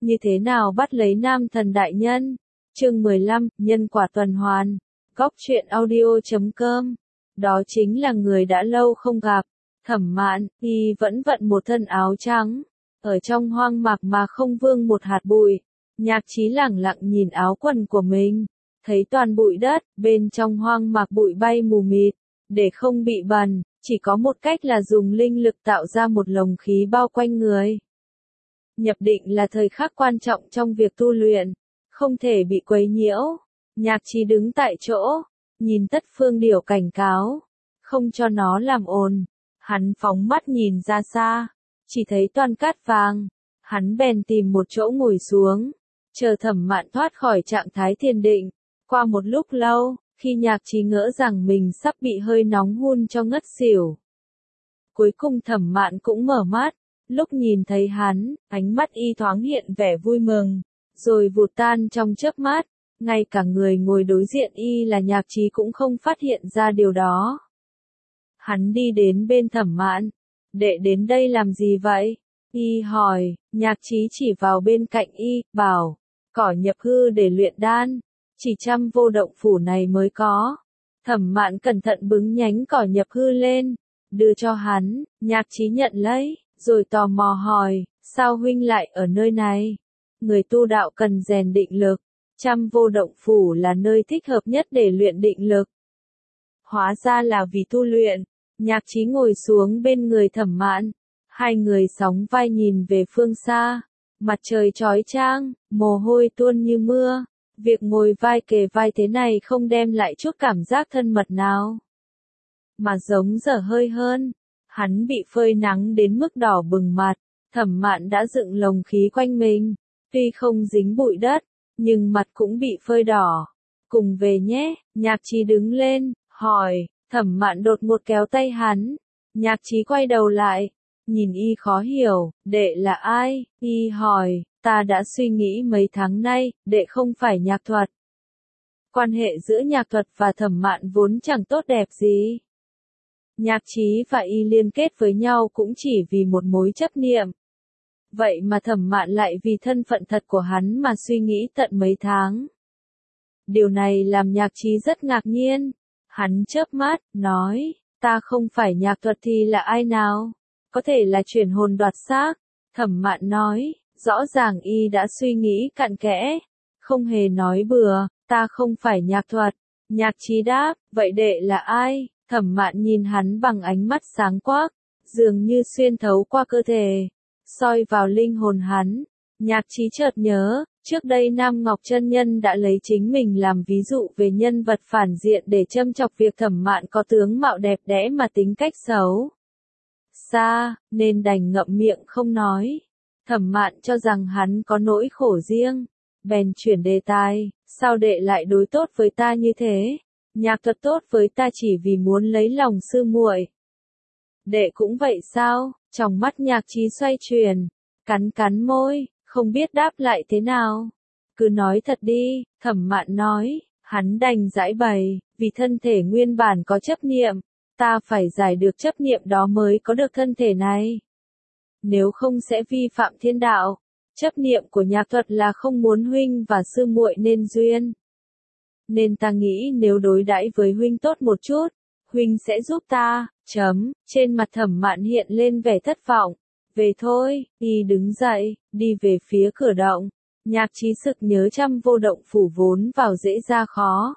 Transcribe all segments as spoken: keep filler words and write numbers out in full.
Như thế nào bắt lấy nam thần đại nhân? Chương mười lăm, nhân quả tuần hoàn. Góc truyện audio chấm com. Đó chính là người đã lâu không gặp. Thẩm Mạn, y vẫn vận một thân áo trắng. Ở trong hoang mạc mà không vương một hạt bụi. Nhạc Chí lẳng lặng nhìn áo quần của mình. Thấy toàn bụi đất, bên trong hoang mạc bụi bay mù mịt. Để không bị bẩn, chỉ có một cách là dùng linh lực tạo ra một lồng khí bao quanh người. Nhập định là thời khắc quan trọng trong việc tu luyện, không thể bị quấy nhiễu. Nhạc Chí đứng tại chỗ, nhìn Tất Phương Điểu cảnh cáo, không cho nó làm ồn. Hắn phóng mắt nhìn ra xa, chỉ thấy toàn cát vàng. Hắn bèn tìm một chỗ ngồi xuống, chờ Thẩm Mạn thoát khỏi trạng thái thiền định. Qua một lúc lâu, khi Nhạc Chí ngỡ rằng mình sắp bị hơi nóng hun cho ngất xỉu, cuối cùng Thẩm Mạn cũng mở mắt. Lúc nhìn thấy hắn, ánh mắt y thoáng hiện vẻ vui mừng, rồi vụt tan trong chớp mắt. Ngay cả người ngồi đối diện y là Nhạc Chí cũng không phát hiện ra điều đó. Hắn đi đến bên Thẩm Mạn. Đệ đến đây làm gì vậy? Y hỏi. Nhạc Chí chỉ vào bên cạnh y, bảo, cỏ nhập hư để luyện đan, chỉ trăm vô động phủ này mới có. Thẩm Mạn cẩn thận bứng nhánh cỏ nhập hư lên, đưa cho hắn. Nhạc Chí nhận lấy, rồi tò mò hỏi, sao huynh lại ở nơi này? Người tu đạo cần rèn định lực, trăm vô động phủ là nơi thích hợp nhất để luyện định lực. Hóa ra là vì tu luyện. Nhạc Chí ngồi xuống bên người Thẩm Mạn, hai người sóng vai nhìn về phương xa. Mặt trời chói chang, mồ hôi tuôn như mưa. Việc ngồi vai kề vai thế này không đem lại chút cảm giác thân mật nào, mà giống dở hơi hơn. Hắn bị phơi nắng đến mức đỏ bừng mặt. Thẩm Mạn đã dựng lồng khí quanh mình, tuy không dính bụi đất, nhưng mặt cũng bị phơi đỏ. Cùng về nhé. Nhạc Chí đứng lên, hỏi. Thẩm Mạn đột ngột kéo tay hắn. Nhạc Chí quay đầu lại, nhìn y khó hiểu. Đệ là ai? Y hỏi. Ta đã suy nghĩ mấy tháng nay, đệ không phải Nhạc Thuật. Quan hệ giữa Nhạc Thuật và Thẩm Mạn vốn chẳng tốt đẹp gì. Nhạc Chí và y liên kết với nhau cũng chỉ vì một mối chấp niệm. Vậy mà Thẩm Mạn lại vì thân phận thật của hắn mà suy nghĩ tận mấy tháng. Điều này làm Nhạc Chí rất ngạc nhiên. Hắn chớp mắt, nói, ta không phải Nhạc Thuật thì là ai nào? Có thể là chuyển hồn đoạt xác. Thẩm Mạn nói, rõ ràng y đã suy nghĩ cặn kẽ, không hề nói bừa, ta không phải Nhạc Thuật. Nhạc Chí đáp, vậy đệ là ai? Thẩm Mạn nhìn hắn bằng ánh mắt sáng quắc, dường như xuyên thấu qua cơ thể, soi vào linh hồn hắn. Nhạc Chí chợt nhớ, trước đây Nam Ngọc Chân Nhân đã lấy chính mình làm ví dụ về nhân vật phản diện để châm chọc việc Thẩm Mạn có tướng mạo đẹp đẽ mà tính cách xấu xa, nên đành ngậm miệng không nói. Thẩm Mạn cho rằng hắn có nỗi khổ riêng, bèn chuyển đề tài, sao đệ lại đối tốt với ta như thế? Nhạc Thuật tốt với ta chỉ vì muốn lấy lòng sư muội. Đệ cũng vậy sao? Trong mắt Nhạc Chí xoay chuyển, cắn cắn môi, không biết đáp lại thế nào. Cứ nói thật đi. Thẩm Mạn nói. Hắn đành giải bày, vì thân thể nguyên bản có chấp niệm, ta phải giải được chấp niệm đó mới có được thân thể này. Nếu không sẽ vi phạm thiên đạo. Chấp niệm của Nhạc Thuật là không muốn huynh và sư muội nên duyên. Nên ta nghĩ nếu đối đãi với huynh tốt một chút, huynh sẽ giúp ta. Chấm. Trên mặt Thẩm Mạn hiện lên vẻ thất vọng. Về thôi. Y đứng dậy, đi về phía cửa động. Nhạc Chí sực nhớ trăm vô động phủ vốn vào dễ ra khó.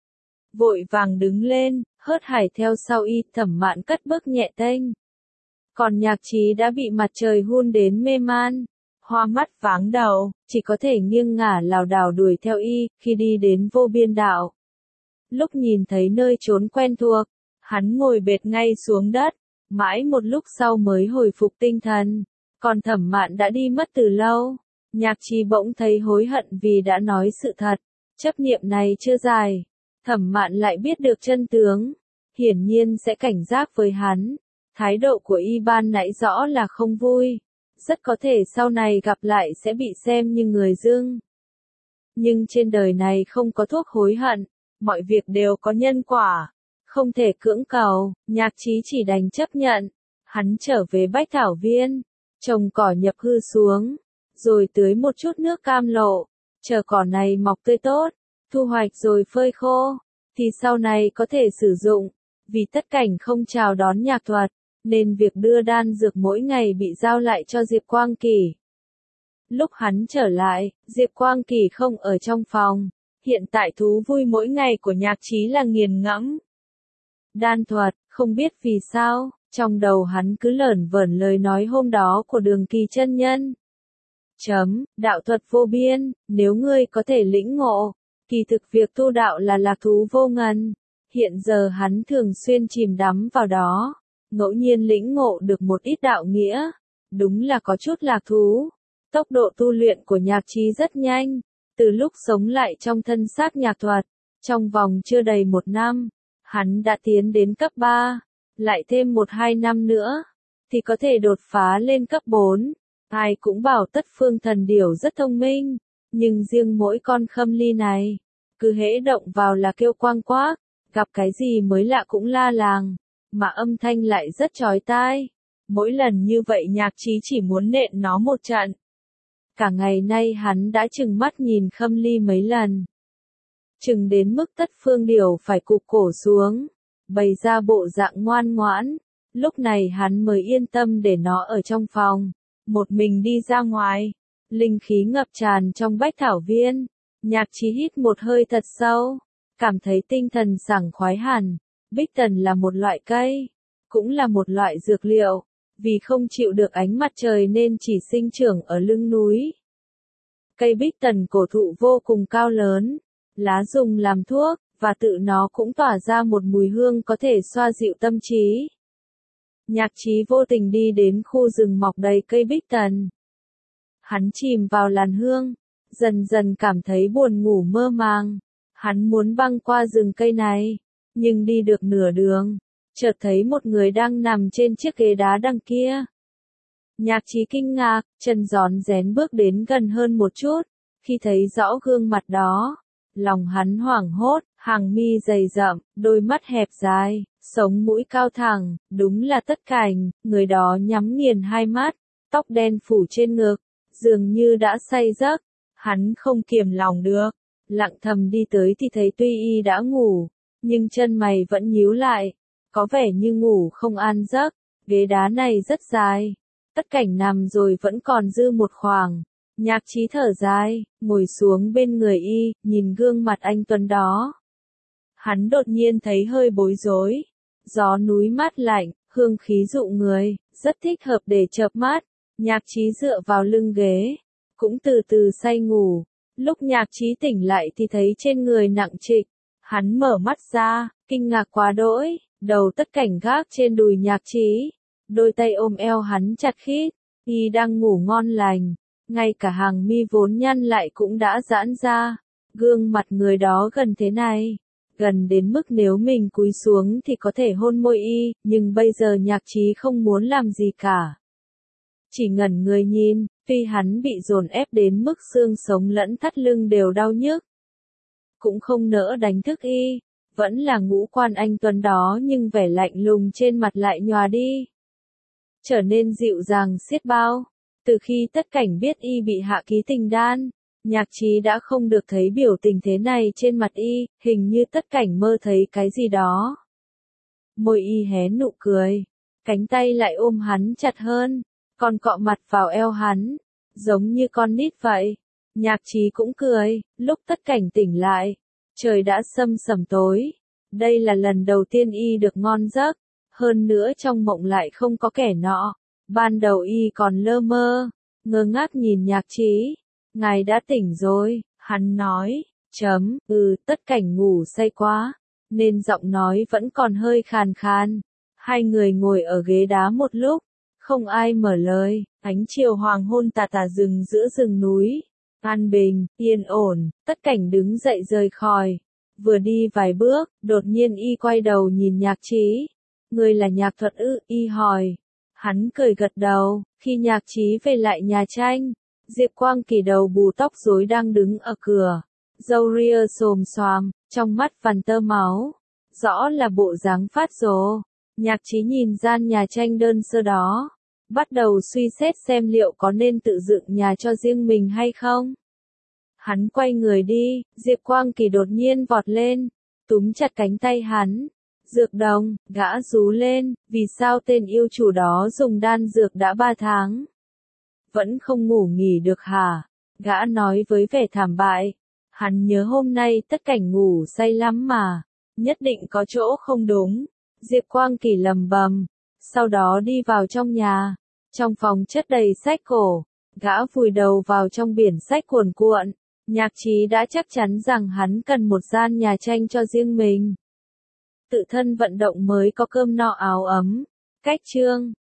Vội vàng đứng lên, hớt hải theo sau y. Thẩm Mạn cất bước nhẹ tênh. Còn Nhạc Chí đã bị mặt trời hun đến mê man, hoa mắt váng đầu, chỉ có thể nghiêng ngả lảo đảo đuổi theo y. Khi đi đến vô biên đạo, lúc nhìn thấy nơi trốn quen thuộc, hắn ngồi bệt ngay xuống đất, mãi một lúc sau mới hồi phục tinh thần. Còn Thẩm Mạn đã đi mất từ lâu. Nhạc Chí bỗng thấy hối hận vì đã nói sự thật. Chấp niệm này chưa dài, Thẩm Mạn lại biết được chân tướng, hiển nhiên sẽ cảnh giác với hắn. Thái độ của y ban nãy rõ là không vui, rất có thể sau này gặp lại sẽ bị xem như người dưng. Nhưng trên đời này không có thuốc hối hận, mọi việc đều có nhân quả, không thể cưỡng cầu. Nhạc Chí chỉ đành chấp nhận. Hắn trở về Bách Thảo Viên, trồng cỏ nhập hư xuống, rồi tưới một chút nước cam lộ, chờ cỏ này mọc tươi tốt, thu hoạch rồi phơi khô, thì sau này có thể sử dụng. Vì Tất Cảnh không chào đón nhạc thuật, nên việc đưa đan dược mỗi ngày bị giao lại cho Diệp Quang Kỳ. Lúc hắn trở lại, Diệp Quang Kỳ không ở trong phòng. Hiện tại thú vui mỗi ngày của Nhạc Chí là nghiền ngẫm đan thuật, không biết vì sao, trong đầu hắn cứ lởn vởn lời nói hôm đó của Đường Kỳ chân nhân. Chấm, đạo thuật vô biên, nếu ngươi có thể lĩnh ngộ, kỳ thực việc tu đạo là lạc thú vô ngần. Hiện giờ hắn thường xuyên chìm đắm vào đó, ngẫu nhiên lĩnh ngộ được một ít đạo nghĩa, đúng là có chút lạc thú. Tốc độ tu luyện của Nhạc Chí rất nhanh, từ lúc sống lại trong thân xác nhạc thuật, trong vòng chưa đầy một năm, hắn đã tiến đến cấp ba, lại thêm một hai năm nữa, thì có thể đột phá lên cấp bốn. Ai cũng bảo Tất Phương Thần Điểu rất thông minh, nhưng riêng mỗi con Khâm Ly này, cứ hễ động vào là kêu quang quác, gặp cái gì mới lạ cũng la làng, mà âm thanh lại rất chói tai. Mỗi lần như vậy Nhạc Chí chỉ muốn nện nó một trận. Cả ngày nay hắn đã trừng mắt nhìn Khâm Ly mấy lần. Chừng đến mức Tất Phương Điểu phải cụp cổ xuống, bày ra bộ dạng ngoan ngoãn, lúc này hắn mới yên tâm để nó ở trong phòng, một mình đi ra ngoài. Linh khí ngập tràn trong bách thảo viên, Nhạc Chí hít một hơi thật sâu, cảm thấy tinh thần sảng khoái hẳn. Bích tần là một loại cây, cũng là một loại dược liệu, vì không chịu được ánh mặt trời nên chỉ sinh trưởng ở lưng núi. Cây bích tần cổ thụ vô cùng cao lớn, lá dùng làm thuốc, và tự nó cũng tỏa ra một mùi hương có thể xoa dịu tâm trí. Nhạc Chí vô tình đi đến khu rừng mọc đầy cây bích tần. Hắn chìm vào làn hương, dần dần cảm thấy buồn ngủ mơ màng. Hắn muốn băng qua rừng cây này, nhưng đi được nửa đường, chợt thấy một người đang nằm trên chiếc ghế đá đằng kia. Nhạc Chí kinh ngạc, chân rón rén bước đến gần hơn một chút, khi thấy rõ gương mặt đó, lòng hắn hoảng hốt, hàng mi dày rậm, đôi mắt hẹp dài, sống mũi cao thẳng, đúng là Tất Cảnh. Người đó nhắm nghiền hai mắt, tóc đen phủ trên ngực, dường như đã say giấc. Hắn không kiềm lòng được, lặng thầm đi tới thì thấy tuy y đã ngủ, nhưng chân mày vẫn nhíu lại, có vẻ như ngủ không an giấc. Ghế đá này rất dài, Tất Cảnh nằm rồi vẫn còn dư một khoảng. Nhạc Chí thở dài, ngồi xuống bên người y, nhìn gương mặt anh tuấn đó. Hắn đột nhiên thấy hơi bối rối. Gió núi mát lạnh, hương khí dụ người, rất thích hợp để chợp mắt. Nhạc Chí dựa vào lưng ghế, cũng từ từ say ngủ. Lúc Nhạc Chí tỉnh lại thì thấy trên người nặng trịch. Hắn mở mắt ra, kinh ngạc quá đỗi, đầu Tất Cảnh gác trên đùi Nhạc Chí, đôi tay ôm eo hắn chặt khít. Y đang ngủ ngon lành, ngay cả hàng mi vốn nhăn lại cũng đã giãn ra. Gương mặt người đó gần thế này, gần đến mức nếu mình cúi xuống thì có thể hôn môi y, nhưng bây giờ Nhạc Chí không muốn làm gì cả. Chỉ ngẩn người nhìn, tuy hắn bị dồn ép đến mức xương sống lẫn thắt lưng đều đau nhức. Cũng không nỡ đánh thức y, vẫn là ngũ quan anh tuấn đó nhưng vẻ lạnh lùng trên mặt lại nhòa đi, trở nên dịu dàng xiết bao. Từ khi Tất Cảnh biết y bị hạ ký tình đan, Nhạc Chí đã không được thấy biểu tình thế này trên mặt y, hình như Tất Cảnh mơ thấy cái gì đó. Môi y hé nụ cười, cánh tay lại ôm hắn chặt hơn, còn cọ mặt vào eo hắn, giống như con nít vậy. Nhạc Chí cũng cười, lúc Tất Cảnh tỉnh lại, trời đã sâm sẩm tối. Đây là lần đầu tiên y được ngon giấc, hơn nữa trong mộng lại không có kẻ nọ. Ban đầu y còn lơ mơ, ngơ ngác nhìn Nhạc Chí. Ngài đã tỉnh rồi, hắn nói, chấm, ừ, Tất Cảnh ngủ say quá, nên giọng nói vẫn còn hơi khàn khàn. Hai người ngồi ở ghế đá một lúc, không ai mở lời, ánh chiều hoàng hôn tà tà rừng giữa rừng núi. An bình, yên ổn, Tất Cảnh đứng dậy rời khỏi. Vừa đi vài bước, đột nhiên y quay đầu nhìn Nhạc Chí. Người là Nhạc Thuật ư? Y hỏi. Hắn cười gật đầu. Khi Nhạc Chí về lại nhà tranh, Diệp Quang Kỳ đầu bù tóc rối đang đứng ở cửa, râu ria xồm xoàm, trong mắt vằn tơ máu, rõ là bộ dáng phát rồ. Nhạc Chí nhìn gian nhà tranh đơn sơ đó, bắt đầu suy xét xem liệu có nên tự dựng nhà cho riêng mình hay không. Hắn quay người đi, Diệp Quang Kỳ đột nhiên vọt lên, túm chặt cánh tay hắn. Dược đồng, gã rú lên, vì sao tên yêu chủ đó dùng đan dược đã ba tháng? Vẫn không ngủ nghỉ được hả? Gã nói với vẻ thảm bại. Hắn nhớ hôm nay tất cảnh ngủ say lắm mà, nhất định có chỗ không đúng. Diệp Quang Kỳ lầm bầm, sau đó đi vào trong nhà. Trong phòng chất đầy sách cổ, gã vùi đầu vào trong biển sách cuồn cuộn. Nhạc Trí đã chắc chắn rằng hắn cần một gian nhà tranh cho riêng mình. Tự thân vận động mới có cơm no áo ấm. Cách chương